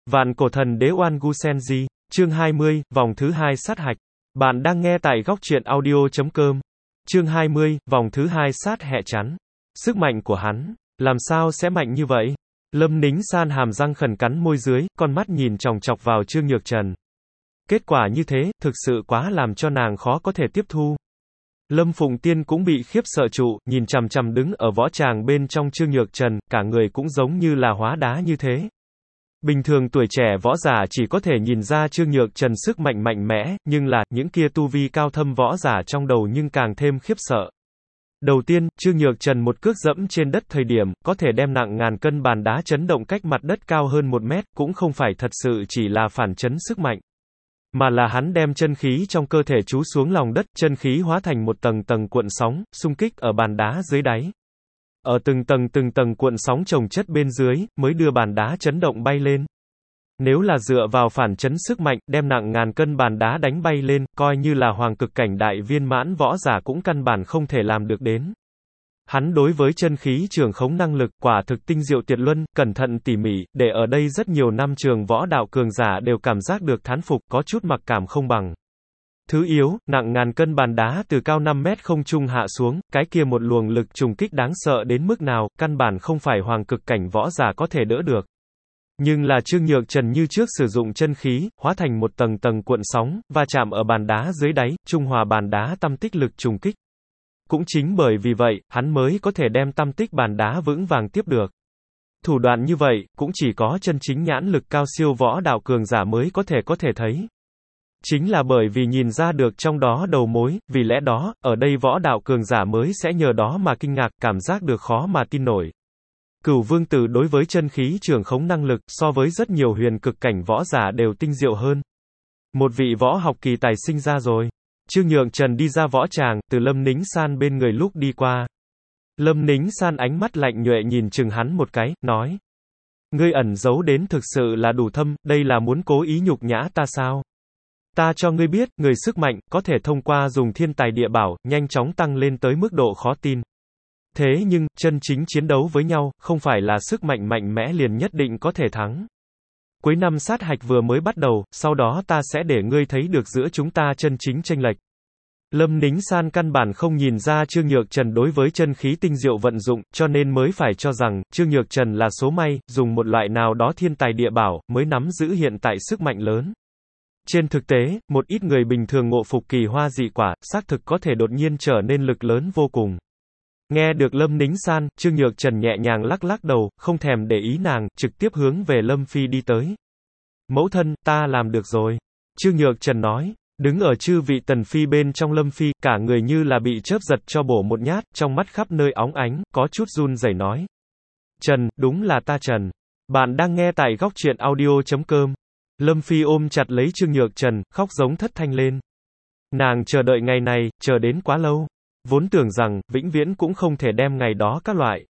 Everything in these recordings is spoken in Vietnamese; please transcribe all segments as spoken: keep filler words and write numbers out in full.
Vạn cổ thần đế Oan Gu Senji, chương hai mươi, vòng thứ hai sát hạch. Bạn đang nghe tại góc truyện audio chấm com. Chương hai mươi, vòng thứ hai sát hẹ chắn. Sức mạnh của hắn, làm sao sẽ mạnh như vậy? Lâm Nính San hàm răng khẩn cắn môi dưới, con mắt nhìn chòng chọc vào Trương Nhược Trần. Kết quả như thế, thực sự quá làm cho nàng khó có thể tiếp thu. Lâm Phụng Tiên cũng bị khiếp sợ trụ, nhìn chằm chằm đứng ở võ tràng bên trong Trương Nhược Trần, cả người cũng giống như là hóa đá như thế. Bình thường tuổi trẻ võ giả chỉ có thể nhìn ra Trương Nhược Trần sức mạnh mạnh mẽ, nhưng là, những kia tu vi cao thâm võ giả trong đầu nhưng càng thêm khiếp sợ. Đầu tiên, Trương Nhược Trần một cước dẫm trên đất thời điểm, có thể đem nặng ngàn cân bàn đá chấn động cách mặt đất cao hơn một mét, cũng không phải thật sự chỉ là phản chấn sức mạnh. Mà là hắn đem chân khí trong cơ thể trú xuống lòng đất, chân khí hóa thành một tầng tầng cuộn sóng, xung kích ở bàn đá dưới đáy. Ở từng tầng từng tầng cuộn sóng chồng chất bên dưới, mới đưa bàn đá chấn động bay lên. Nếu là dựa vào phản chấn sức mạnh, đem nặng ngàn cân bàn đá đánh bay lên, coi như là hoàng cực cảnh đại viên mãn võ giả cũng căn bản không thể làm được đến. Hắn đối với chân khí trường khống năng lực, quả thực tinh diệu tuyệt luân, cẩn thận tỉ mỉ, để ở đây rất nhiều năm trường võ đạo cường giả đều cảm giác được thán phục, có chút mặc cảm không bằng. Thứ yếu, nặng ngàn cân bàn đá từ cao năm mét không trung hạ xuống, cái kia một luồng lực trùng kích đáng sợ đến mức nào, căn bản không phải hoàng cực cảnh võ giả có thể đỡ được. Nhưng là Trương Nhược Trần như trước sử dụng chân khí, hóa thành một tầng tầng cuộn sóng, va chạm ở bàn đá dưới đáy, trung hòa bàn đá tâm tích lực trùng kích. Cũng chính bởi vì vậy, hắn mới có thể đem tâm tích bàn đá vững vàng tiếp được. Thủ đoạn như vậy, cũng chỉ có chân chính nhãn lực cao siêu võ đạo cường giả mới có thể có thể thấy. Chính là bởi vì nhìn ra được trong đó đầu mối, vì lẽ đó, ở đây võ đạo cường giả mới sẽ nhờ đó mà kinh ngạc, cảm giác được khó mà tin nổi. Cửu Vương Tử đối với chân khí trường khống năng lực, so với rất nhiều huyền cực cảnh võ giả đều tinh diệu hơn. Một vị võ học kỳ tài sinh ra rồi. Trương Nhược Trần đi ra võ tràng, từ Lâm Nính San bên người lúc đi qua. Lâm Nính San ánh mắt lạnh nhuệ nhìn chừng hắn một cái, nói. Ngươi ẩn giấu đến thực sự là đủ thâm, đây là muốn cố ý nhục nhã ta sao? Ta cho ngươi biết, người sức mạnh, có thể thông qua dùng thiên tài địa bảo, nhanh chóng tăng lên tới mức độ khó tin. Thế nhưng, chân chính chiến đấu với nhau, không phải là sức mạnh mạnh mẽ liền nhất định có thể thắng. Cuối năm sát hạch vừa mới bắt đầu, sau đó ta sẽ để ngươi thấy được giữa chúng ta chân chính chênh lệch. Lâm Nính San căn bản không nhìn ra Trương Nhược Trần đối với chân khí tinh diệu vận dụng, cho nên mới phải cho rằng, Trương Nhược Trần là số may, dùng một loại nào đó thiên tài địa bảo, mới nắm giữ hiện tại sức mạnh lớn. Trên thực tế, một ít người bình thường ngộ phục kỳ hoa dị quả, xác thực có thể đột nhiên trở nên lực lớn vô cùng. Nghe được Lâm Nính San, Trương Nhược Trần nhẹ nhàng lắc lắc đầu, không thèm để ý nàng, trực tiếp hướng về Lâm Phi đi tới. Mẫu thân, ta làm được rồi. Trương Nhược Trần nói, đứng ở chư vị tần phi bên trong Lâm Phi, cả người như là bị chớp giật cho bổ một nhát, trong mắt khắp nơi óng ánh, có chút run rẩy nói. Trần, đúng là ta Trần. Bạn đang nghe tại góc truyện audio chấm com. Lâm Phi ôm chặt lấy Trương Nhược Trần, khóc giống thất thanh lên. Nàng chờ đợi ngày này, chờ đến quá lâu. Vốn tưởng rằng, vĩnh viễn cũng không thể đem ngày đó các loại.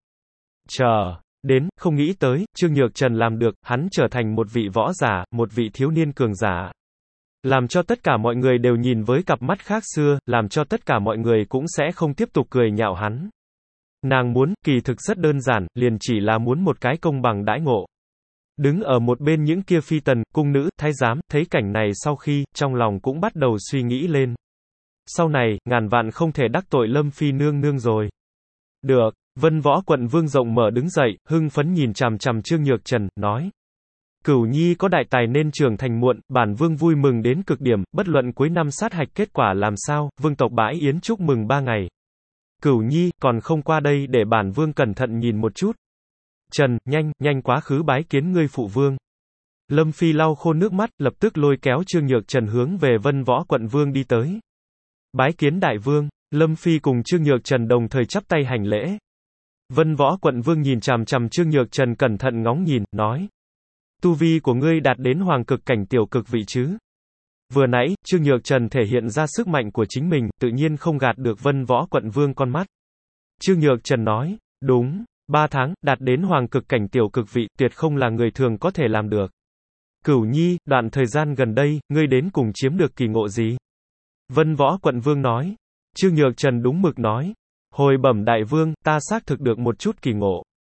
Chờ, đến, không nghĩ tới, Trương Nhược Trần làm được, hắn trở thành một vị võ giả, một vị thiếu niên cường giả. Làm cho tất cả mọi người đều nhìn với cặp mắt khác xưa, làm cho tất cả mọi người cũng sẽ không tiếp tục cười nhạo hắn. Nàng muốn, kỳ thực rất đơn giản, liền chỉ là muốn một cái công bằng đãi ngộ. Đứng ở một bên những kia phi tần, cung nữ, thái giám, thấy cảnh này sau khi, trong lòng cũng bắt đầu suy nghĩ lên. Sau này, ngàn vạn không thể đắc tội Lâm Phi nương nương rồi. Được, Vân Võ Quận Vương rộng mở đứng dậy, hưng phấn nhìn chằm chằm Trương Nhược Trần, nói. Cửu nhi có đại tài nên trưởng thành muộn, bản vương vui mừng đến cực điểm, bất luận cuối năm sát hạch kết quả làm sao, vương tộc bãi yến chúc mừng ba ngày. Cửu nhi, còn không qua đây để bản vương cẩn thận nhìn một chút. Trần, nhanh, nhanh quá khứ bái kiến ngươi phụ vương. Lâm Phi lau khô nước mắt, lập tức lôi kéo Trương Nhược Trần hướng về Vân Võ Quận Vương đi tới. Bái kiến đại vương, Lâm Phi cùng Trương Nhược Trần đồng thời chắp tay hành lễ. Vân Võ Quận Vương nhìn chằm chằm Trương Nhược Trần cẩn thận ngóng nhìn, nói. Tu vi của ngươi đạt đến hoàng cực cảnh tiểu cực vị chứ? Vừa nãy, Trương Nhược Trần thể hiện ra sức mạnh của chính mình, tự nhiên không gạt được Vân Võ Quận Vương con mắt. Trương Nhược Trần nói, đúng, ba tháng, đạt đến hoàng cực cảnh tiểu cực vị, tuyệt không là người thường có thể làm được. Cửu nhi, đoạn thời gian gần đây, ngươi đến cùng chiếm được kỳ ngộ gì? Vân Võ Quận Vương nói. Trương Nhược Trần đúng mực nói. Hồi bẩm đại vương, ta xác thực được một chút kỳ ngộ.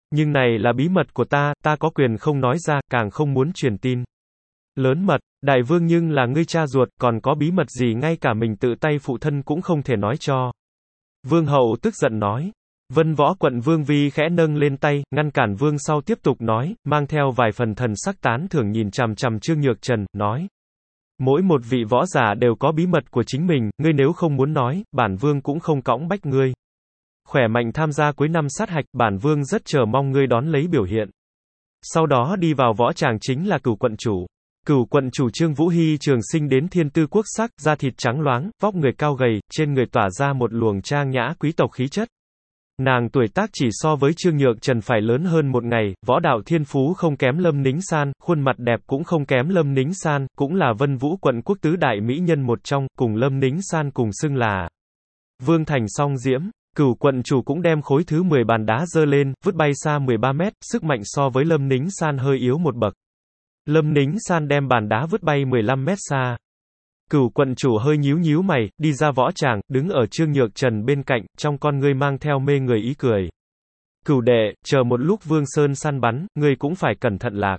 Nhưng này là bí mật của ta, ta có quyền không nói ra, càng không muốn truyền tin. Lớn mật, đại vương nhưng là ngươi cha ruột, còn có bí mật gì ngay cả mình tự tay phụ thân cũng không thể nói cho. Vương hậu tức giận nói. Vân Võ Quận Vương Vi khẽ nâng lên tay, ngăn cản vương sau tiếp tục nói, mang theo vài phần thần sắc tán thưởng nhìn chằm chằm Trương Nhược Trần, nói. Mỗi một vị võ giả đều có bí mật của chính mình, ngươi nếu không muốn nói, bản vương cũng không cõng bách ngươi. Khỏe mạnh tham gia cuối năm sát hạch, bản vương rất chờ mong ngươi đón lấy biểu hiện. Sau đó đi vào võ tràng chính là Cửu quận chủ. Cửu quận chủ Trương Vũ Hy trường sinh đến thiên tư quốc sắc, da thịt trắng loáng, vóc người cao gầy, trên người tỏa ra một luồng trang nhã quý tộc khí chất. Nàng tuổi tác chỉ so với Trương Nhược Trần phải lớn hơn một ngày, võ đạo thiên phú không kém Lâm Nính San, khuôn mặt đẹp cũng không kém Lâm Nính San, cũng là Vân Vũ quận quốc tứ đại mỹ nhân một trong, cùng Lâm Nính San cùng xưng là Vương Thành Song Diễm. Cửu quận chủ cũng đem khối thứ mười bàn đá giơ lên, vứt bay xa mười ba mét, sức mạnh so với Lâm Nính San hơi yếu một bậc. Lâm Nính San đem bàn đá vứt bay mười lăm mét xa. Cửu quận chủ hơi nhíu nhíu mày, đi ra võ tràng, đứng ở Trương Nhược Trần bên cạnh, trong con ngươi mang theo mê người ý cười. Cửu đệ, chờ một lúc Vương Sơn săn bắn, ngươi cũng phải cẩn thận lạc.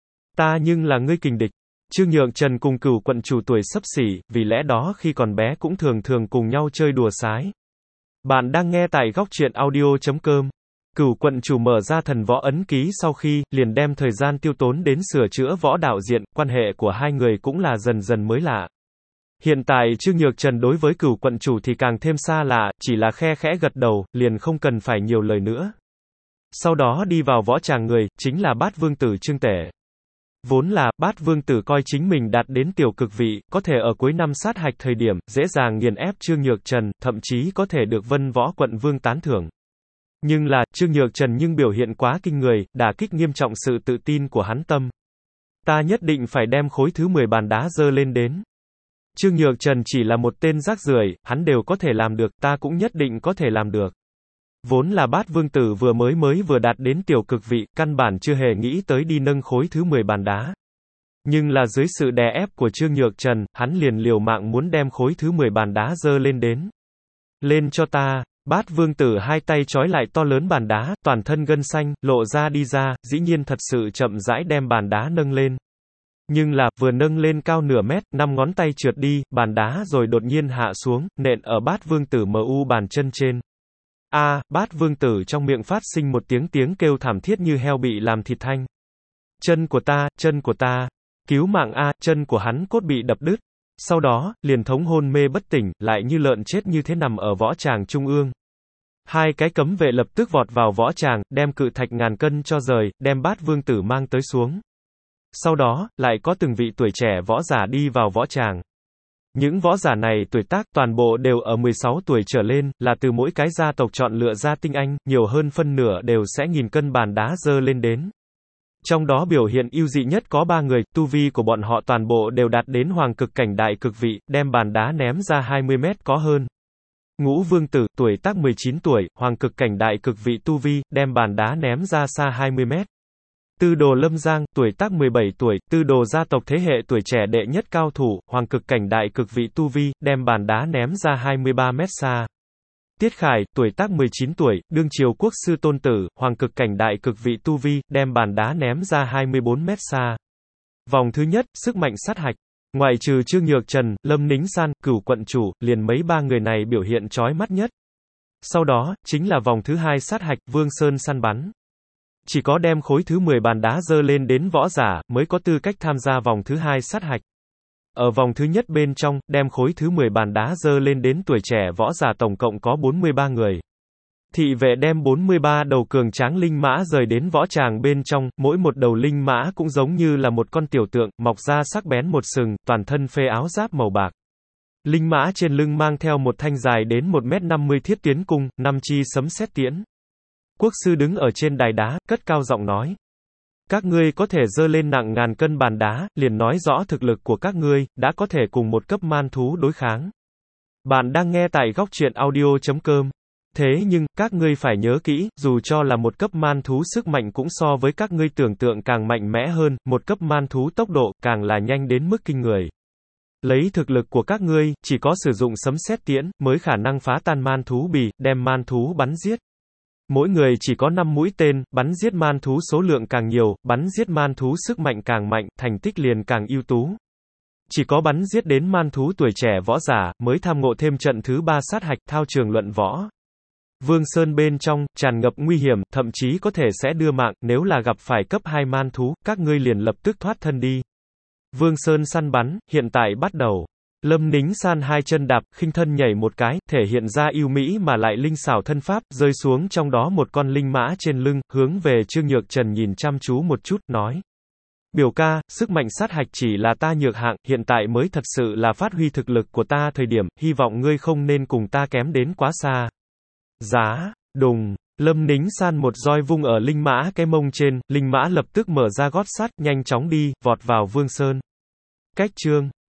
Ta nhưng là ngươi kình địch. Trương Nhược Trần cùng cửu quận chủ tuổi xấp xỉ, vì lẽ đó khi còn bé cũng thường thường cùng nhau chơi đùa sái. Bạn đang nghe tại góc truyện audio chấm com. Cửu quận chủ mở ra thần võ ấn ký sau khi, liền đem thời gian tiêu tốn đến sửa chữa võ đạo diện, quan hệ của hai người cũng là dần dần mới lạ. Hiện tại Trương Nhược Trần đối với cửu quận chủ thì càng thêm xa lạ, chỉ là khe khẽ gật đầu, liền không cần phải nhiều lời nữa. Sau đó đi vào võ tràng người, chính là Bát Vương tử Trương Tể. Vốn là, Bát Vương tử coi chính mình đạt đến tiểu cực vị, có thể ở cuối năm sát hạch thời điểm, dễ dàng nghiền ép Trương Nhược Trần, thậm chí có thể được Vân Võ quận vương tán thưởng. Nhưng là, Trương Nhược Trần nhưng biểu hiện quá kinh người, đả kích nghiêm trọng sự tự tin của hắn tâm. Ta nhất định phải đem khối thứ mười bàn đá giơ lên đến. Trương Nhược Trần chỉ là một tên rác rưởi, hắn đều có thể làm được, ta cũng nhất định có thể làm được. Vốn là Bát Vương tử vừa mới mới vừa đạt đến tiểu cực vị, căn bản chưa hề nghĩ tới đi nâng khối thứ mười bàn đá. Nhưng là dưới sự đè ép của Trương Nhược Trần, hắn liền liều mạng muốn đem khối thứ mười bàn đá giơ lên đến. Lên cho ta. Bát Vương tử hai tay trói lại to lớn bàn đá, toàn thân gân xanh, lộ ra đi ra, dĩ nhiên thật sự chậm rãi đem bàn đá nâng lên. Nhưng là, vừa nâng lên cao nửa mét, năm ngón tay trượt đi, bàn đá rồi đột nhiên hạ xuống, nện ở Bát Vương tử mờ u bàn chân trên. A, à, Bát Vương tử trong miệng phát sinh một tiếng tiếng kêu thảm thiết như heo bị làm thịt thanh. Chân của ta, chân của ta, cứu mạng a, chân của hắn cốt bị đập đứt. Sau đó, liền thống hôn mê bất tỉnh, lại như lợn chết như thế nằm ở võ tràng trung ương. Hai cái cấm vệ lập tức vọt vào võ tràng, đem cự thạch ngàn cân cho rời, đem Bát Vương tử mang tới xuống. Sau đó, lại có từng vị tuổi trẻ võ giả đi vào võ tràng. Những võ giả này tuổi tác toàn bộ đều ở mười sáu tuổi trở lên, là từ mỗi cái gia tộc chọn lựa ra tinh anh, nhiều hơn phân nửa đều sẽ nghìn cân bàn đá giơ lên đến. Trong đó biểu hiện ưu dị nhất có ba người, tu vi của bọn họ toàn bộ đều đạt đến hoàng cực cảnh đại cực vị, đem bàn đá ném ra hai mươi mét có hơn. Ngũ Vương tử, tuổi tác mười chín tuổi, hoàng cực cảnh đại cực vị tu vi, đem bàn đá ném ra xa hai mươi mét. Tư đồ Lâm Giang, tuổi tác mười bảy tuổi, tư đồ gia tộc thế hệ tuổi trẻ đệ nhất cao thủ, hoàng cực cảnh đại cực vị tu vi, đem bàn đá ném ra hai mươi ba mét xa. Tiết Khải, tuổi tác mười chín tuổi, đương triều quốc sư tôn tử, hoàng cực cảnh đại cực vị tu vi, đem bàn đá ném ra hai mươi bốn mét xa. Vòng thứ nhất, sức mạnh sát hạch. Ngoại trừ Trương Nhược Trần, Lâm Nính San, Cửu quận chủ, liền mấy ba người này biểu hiện chói mắt nhất. Sau đó, chính là vòng thứ hai sát hạch, Vương Sơn săn bắn. Chỉ có đem khối thứ mười bàn đá giơ lên đến võ giả, mới có tư cách tham gia vòng thứ hai sát hạch. Ở vòng thứ nhất bên trong, đem khối thứ mười bàn đá giơ lên đến tuổi trẻ võ giả tổng cộng có bốn mươi ba người. Thị vệ đem bốn mươi ba đầu cường tráng linh mã rời đến võ tràng bên trong, mỗi một đầu linh mã cũng giống như là một con tiểu tượng, mọc ra sắc bén một sừng, toàn thân phê áo giáp màu bạc. Linh mã trên lưng mang theo một thanh dài đến một mét năm mươi thiết tiến cung, năm chi sấm sét tiễn. Quốc sư đứng ở trên đài đá, cất cao giọng nói. Các ngươi có thể giơ lên nặng ngàn cân bàn đá, liền nói rõ thực lực của các ngươi, đã có thể cùng một cấp man thú đối kháng. Bạn đang nghe tại góc truyện audio chấm com. Thế nhưng, các ngươi phải nhớ kỹ, dù cho là một cấp man thú sức mạnh cũng so với các ngươi tưởng tượng càng mạnh mẽ hơn, một cấp man thú tốc độ càng là nhanh đến mức kinh người. Lấy thực lực của các ngươi, chỉ có sử dụng sấm sét tiễn, mới khả năng phá tan man thú bì, đem man thú bắn giết. Mỗi người chỉ có năm mũi tên, bắn giết man thú số lượng càng nhiều, bắn giết man thú sức mạnh càng mạnh, thành tích liền càng ưu tú. Chỉ có bắn giết đến man thú tuổi trẻ võ giả, mới tham ngộ thêm trận thứ ba sát hạch, thao trường luận võ. Vương Sơn bên trong, tràn ngập nguy hiểm, thậm chí có thể sẽ đưa mạng, nếu là gặp phải cấp hai man thú, các ngươi liền lập tức thoát thân đi. Vương Sơn săn bắn, hiện tại bắt đầu. Lâm Nính San hai chân đạp, khinh thân nhảy một cái, thể hiện ra ưu mỹ mà lại linh xảo thân pháp, rơi xuống trong đó một con linh mã trên lưng, hướng về Trương Nhược Trần nhìn chăm chú một chút, nói. Biểu ca, sức mạnh sát hạch chỉ là ta nhược hạng, hiện tại mới thật sự là phát huy thực lực của ta thời điểm, hy vọng ngươi không nên cùng ta kém đến quá xa. Giá, đùng, Lâm Nính San một roi vung ở linh mã cái mông trên, linh mã lập tức mở ra gót sắt, nhanh chóng đi, vọt vào Vương Sơn. Cách chương